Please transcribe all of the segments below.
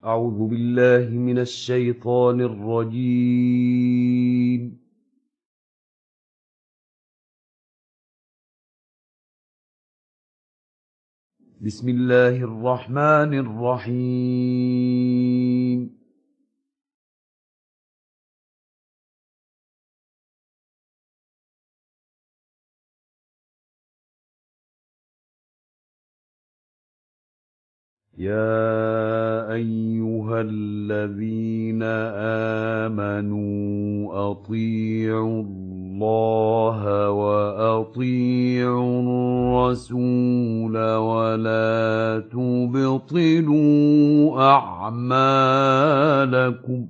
أعوذ بالله من الشيطان الرجيم. بسم الله الرحمن الرحيم. يا أيها الذين آمنوا أطيعوا الله وأطيعوا الرسول ولا تبطلوا أعمالكم.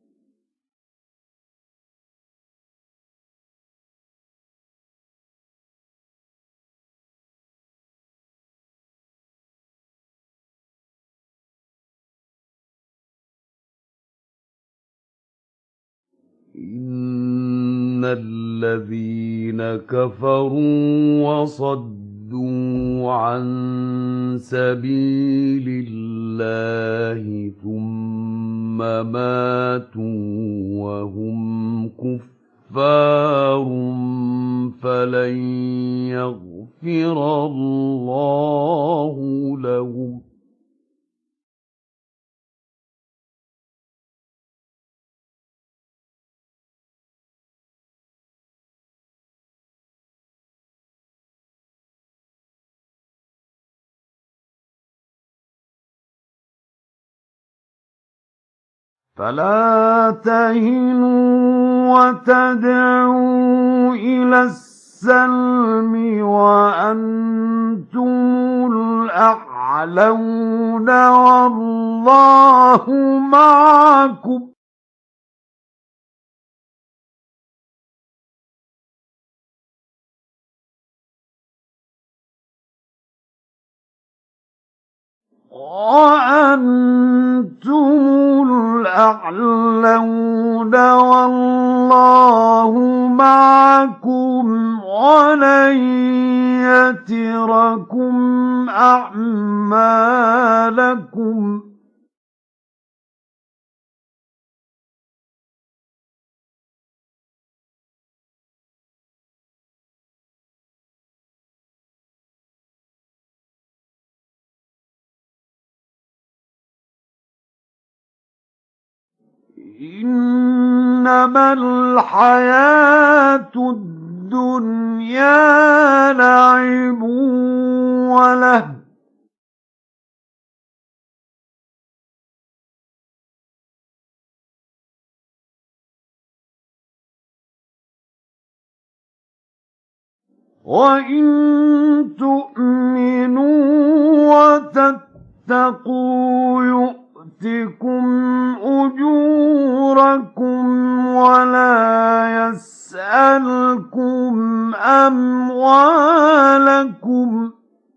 إن الذين كفروا وصدوا عن سبيل الله ثم ماتوا وهم كفار فلن يغفر الله لهم. فلا تهنوا وتدعوا إلى السلم وأنتم الأعلون والله معكم. وأنتم الأعلون والله معكم ولن يتركم أعمالكم. إنما الحياة الدنيا لعب وله وإن تؤمنوا وتتقوا يؤتكم أجوركم ولا يسألكم أموالكم.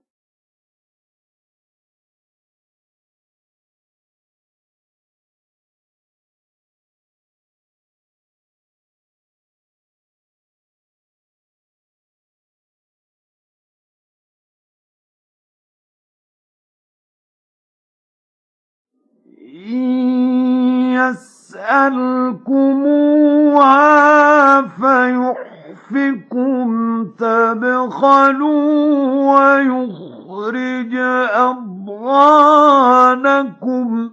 إن يسألكموها فيحفكم تبخلوا ويخرج أضغانكم.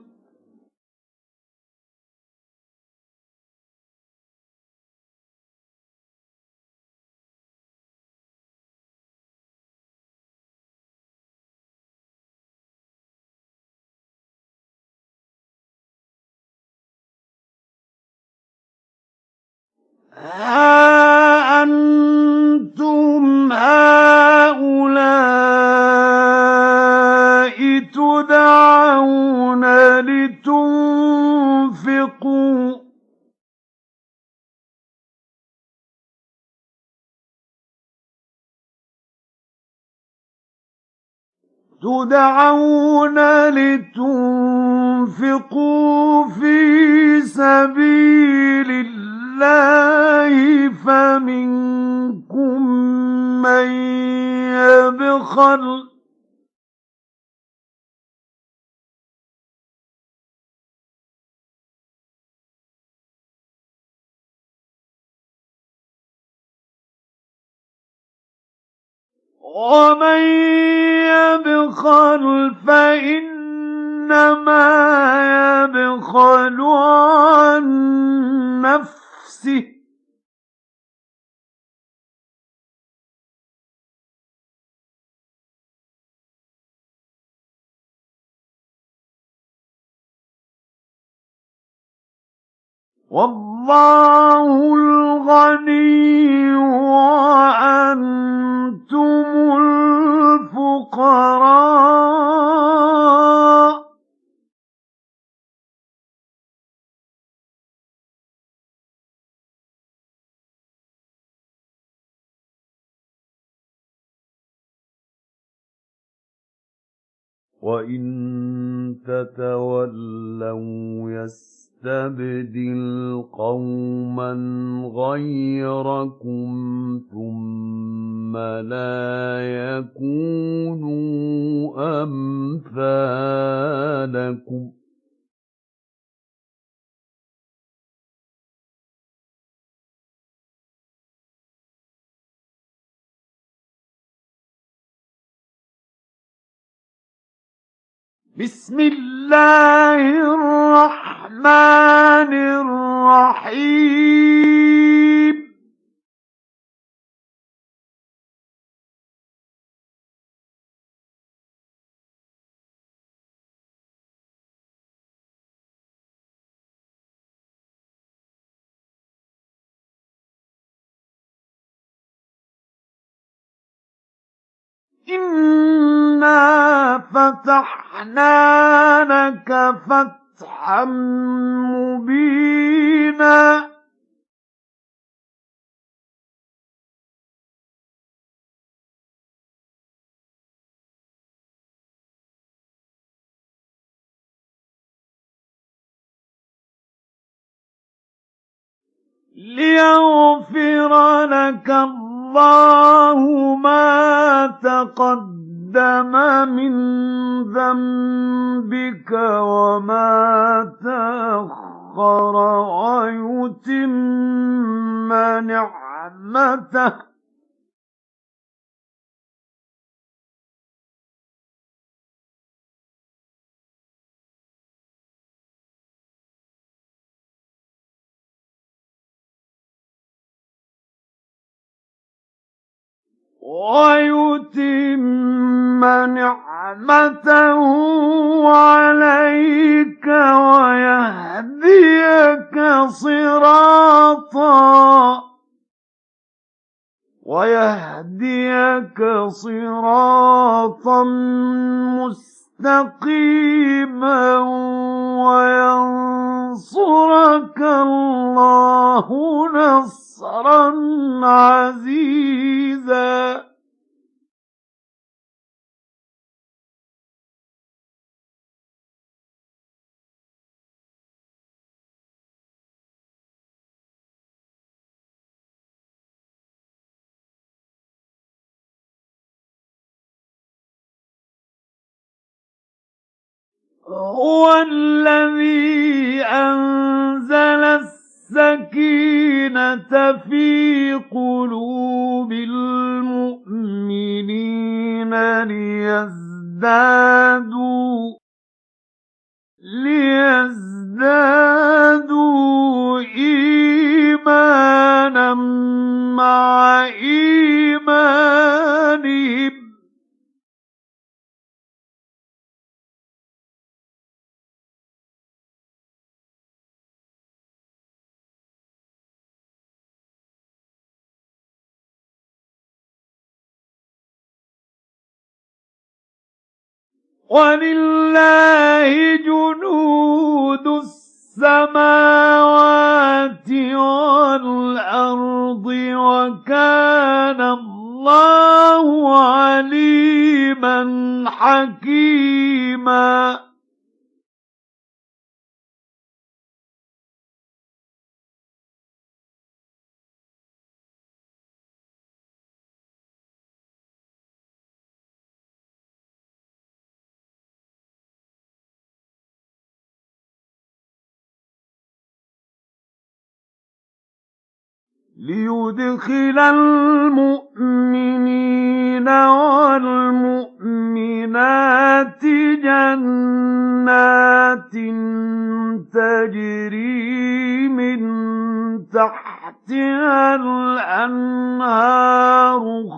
ها أنتم هؤلاء تدعون لتنفقوا في سبيل الله فمنكم من يبخل ومن يبخل فإنما يبخل عن نفسه والله الغني وأنتم الفقراء وإن تتولوا يستبدل قوما غيركم ثم لا يكونوا أمثالكم بسم الله الرحمن الرحيم إنا فتحنا لك فتحا مبينا ليغفر لك الله ما تقدم من ذنبك وما تأخر ويتم نعمته عليك ويهديك صراطا مستقيما وينصرك الله نصرا عزيزا هو الذي أنزل السكينة في قلوب المؤمنين ليزدادوا إيمانا مع إيمانهم ولله جنود السماوات والأرض وكان الله عليما حكيما ليدخل المؤمنين جنات تجري من تحتها الأنهار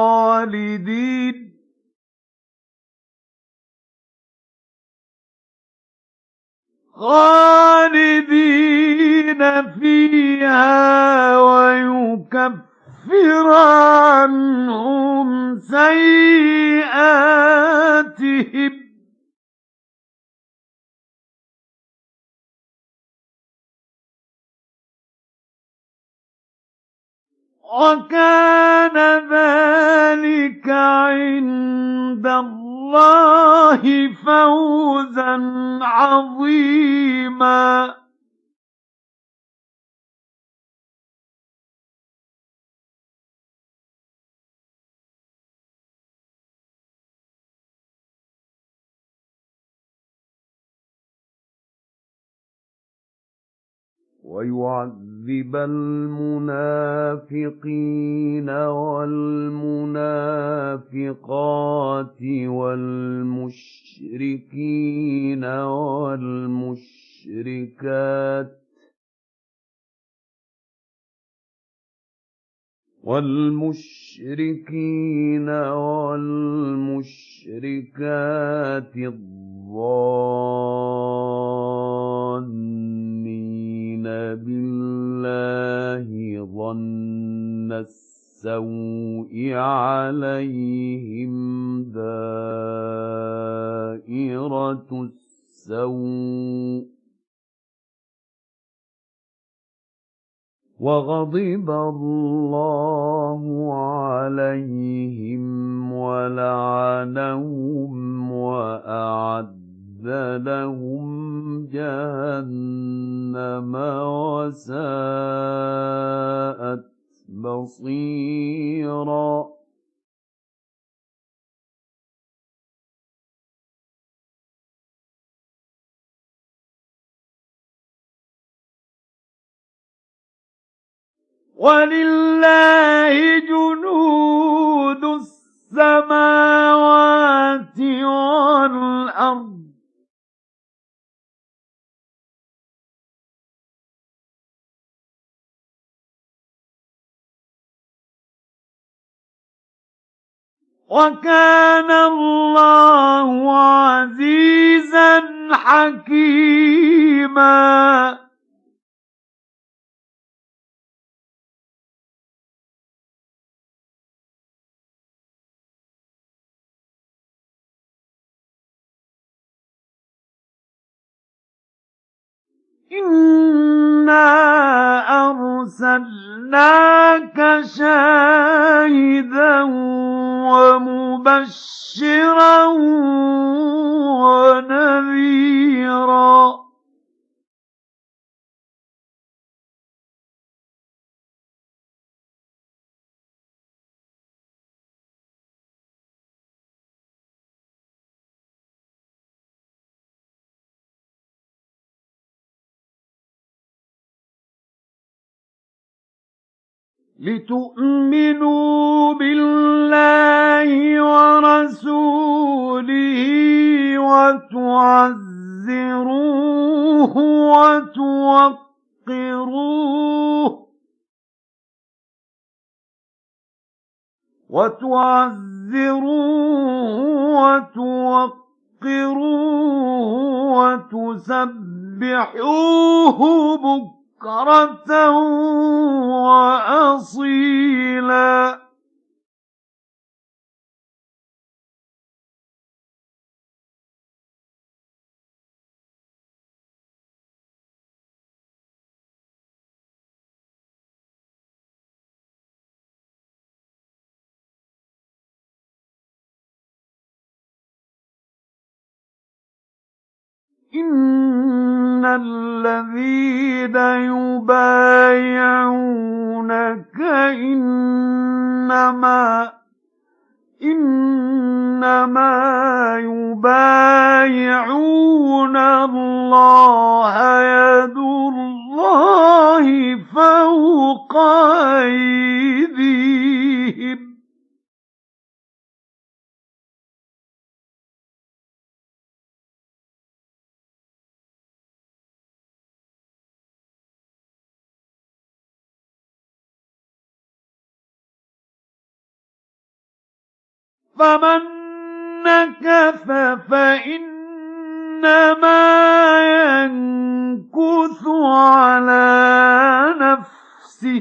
خالدين فيها ويكفر عنهم سيئاتهم وكان ذلك عند الله فوزا عظيما. ويعذب المنافقين والمنافقات والمشركين والمشركات الظانين بالله ظن السوء عليهم دائرة السوء وغضب الله عليهم ولعنهم وأعد لهم جهنم وساءت مصيرا. ولله جنود السماوات والأرض وكان الله عزيزا حكيما. إنا أرسلناك شاهدا ومبشرا ونذيرا لتؤمنوا بالله ورسوله وتعزروه وتوقروه وتسبحوه بكرة وأصيلا. إن الذين يبايعونك إنما يبايعون الله يد الله فوق أيديهم فمن نكث فإنما ينكث على نفسه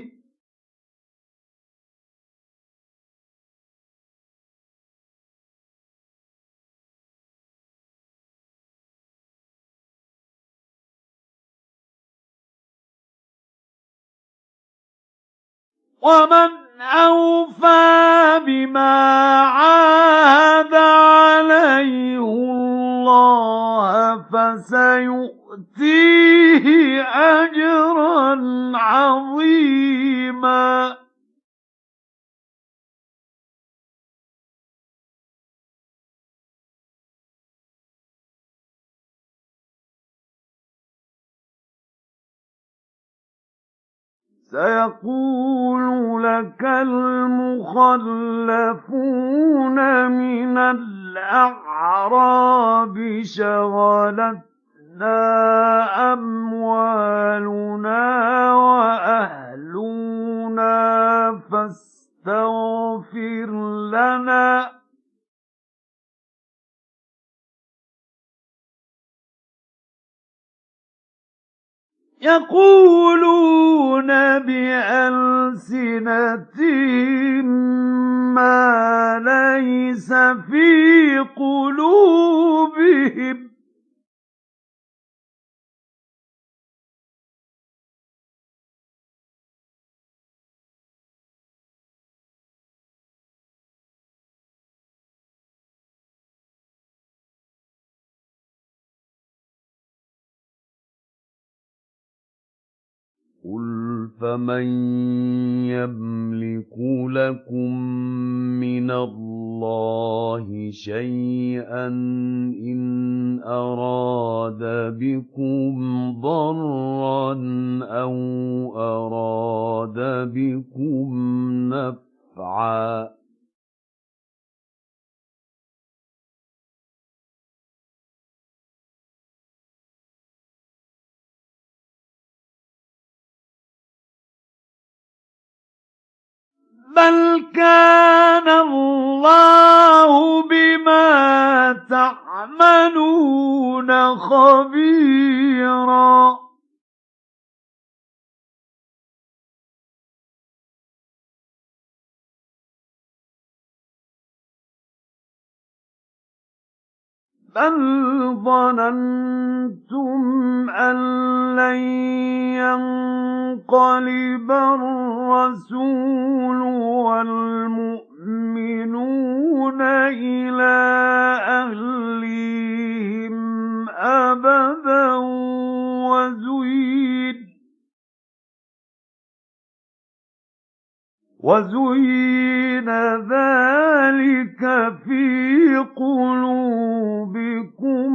ومن أوفى بما عاهد عليه الله فسيؤتيه أجرا عظيما سيقول لك المخلفون من الأعراب شغلتنا أموالنا وأهلنا فاستغفر لنا يقولون بألسنتهم ما ليس في قلوبهم قل فمن يملك لكم من الله شيئا إن أراد بكم ضرا أو أراد بكم نفعا بل كان الله بما تعملون خبيرا بل ظننتم أن لن ينقلب الرسول والمؤمنون إلى أهليهم أبدا وزين ذلك في قلوبكم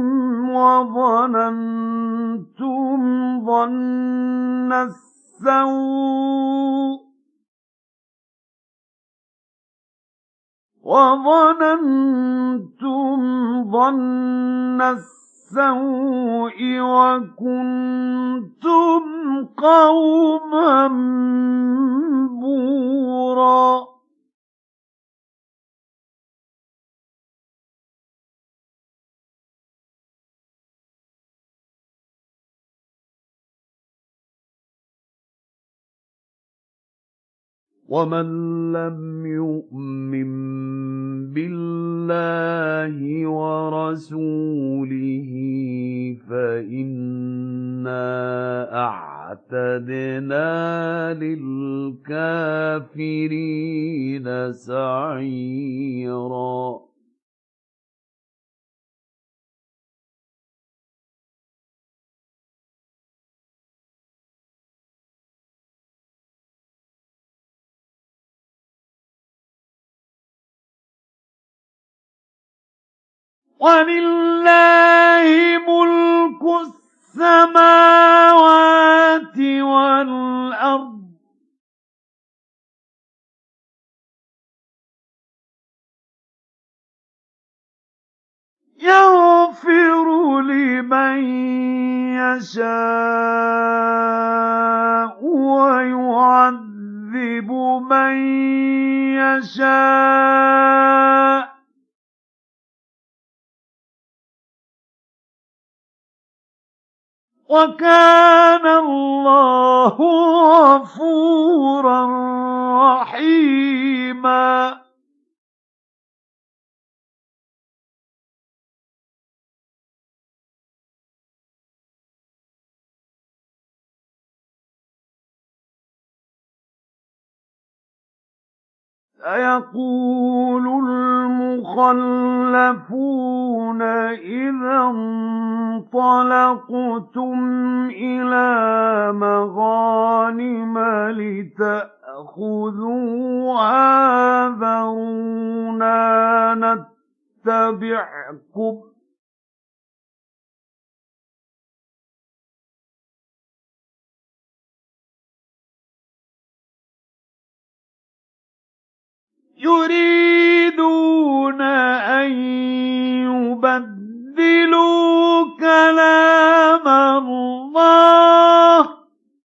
وظننتم ظن السوء وكنتم قوما بورا ومن لم يؤمن بالله ورسوله فإنا أعتدنا للكافرين سعيرا ولله ملك السماوات والأرض يغفر لمن يشاء ويعذب من يشاء وكان الله غفورا رحيما. سيقول المخلفون إذا انطلقتم إلى مغانم لتأخذوها ذرونا نتبعكم يريدون أن يبدلوا كلام الله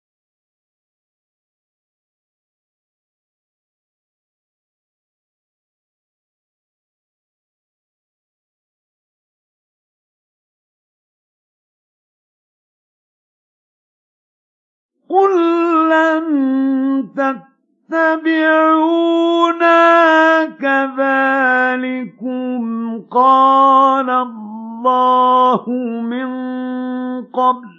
قل لن تتبعونا كذلكم قال الله من قبل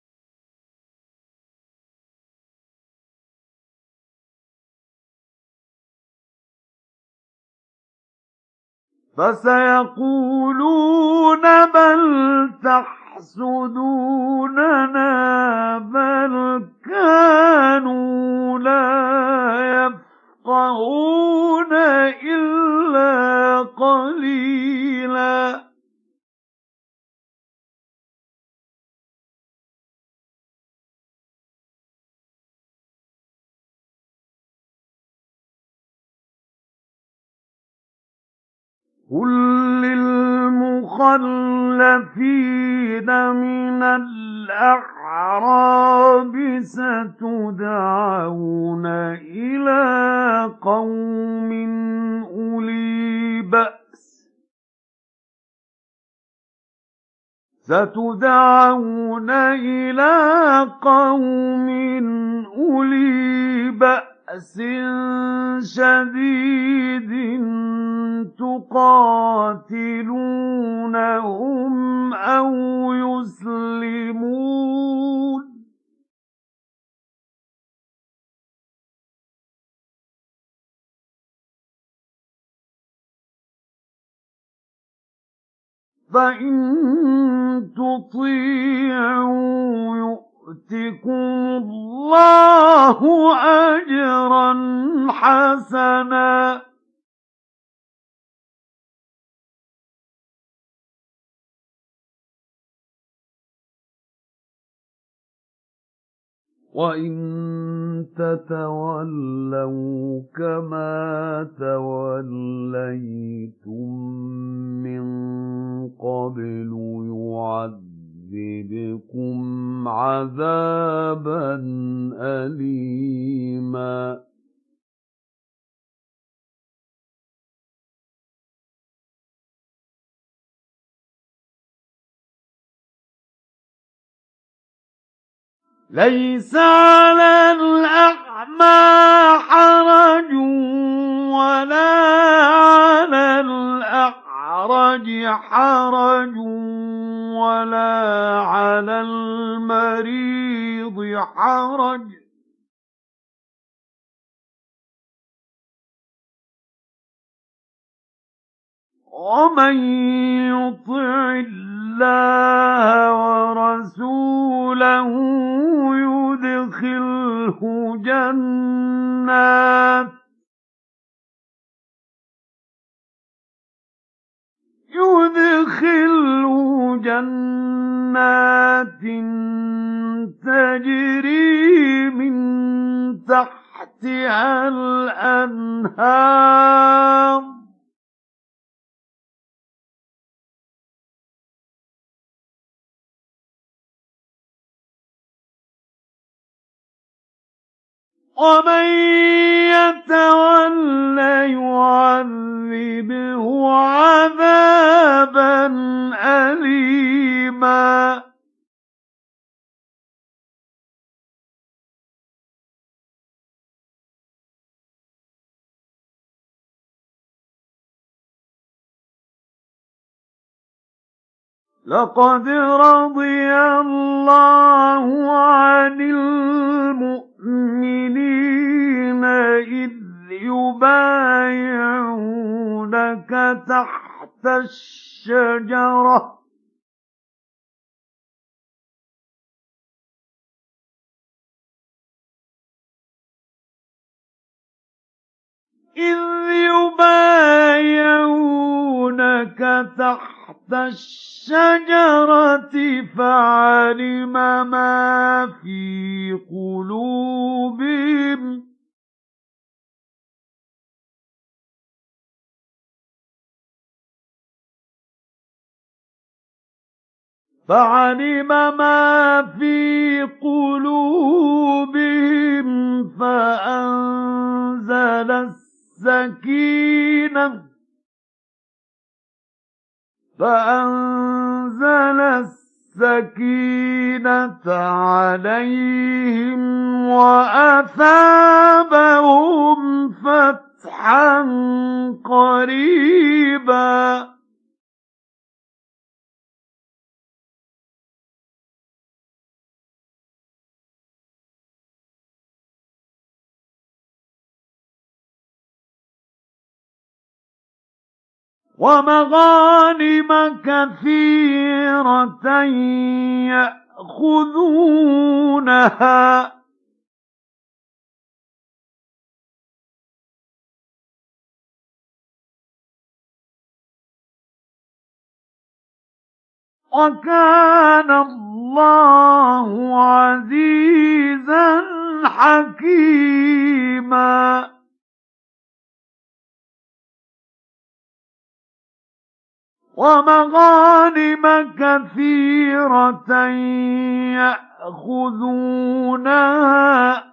فسيقولون بل تحسدوننا بل كانوا لا يفقهون إلا قليلا. قل للمخلفين من الأعراب ستدعون إلى قوم أولي بأس شديد تقاتلونهم أو يسلمون فإن تطيعوا يؤتكم الله أجرا حسنا وإن تتولوا كما توليتم من قبل يعذبكم عذابا أليما ليس على الأعمى حرج ولا على الأعرج حرج ولا على المريض حرج ومن يطع الله ورسوله يدخله جنات تجري من تحتها الأنهار ومن يتول يعذبه عذابا أليما لقد رضي الله عن المؤمنين إذ يبايعونك تحت الشجرة فعلم ما في قلوبهم فأنزل السكينة عليهم وأثابهم فتحا قريبا ومغانم كثيرة يأخذونها وكان الله عزيزا حكيما ومغانم كثيرة يأخذونها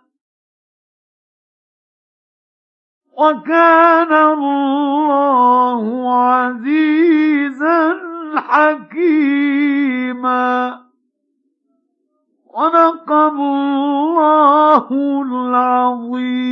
وكان الله عزيزا حكيما صدق الله العظيم.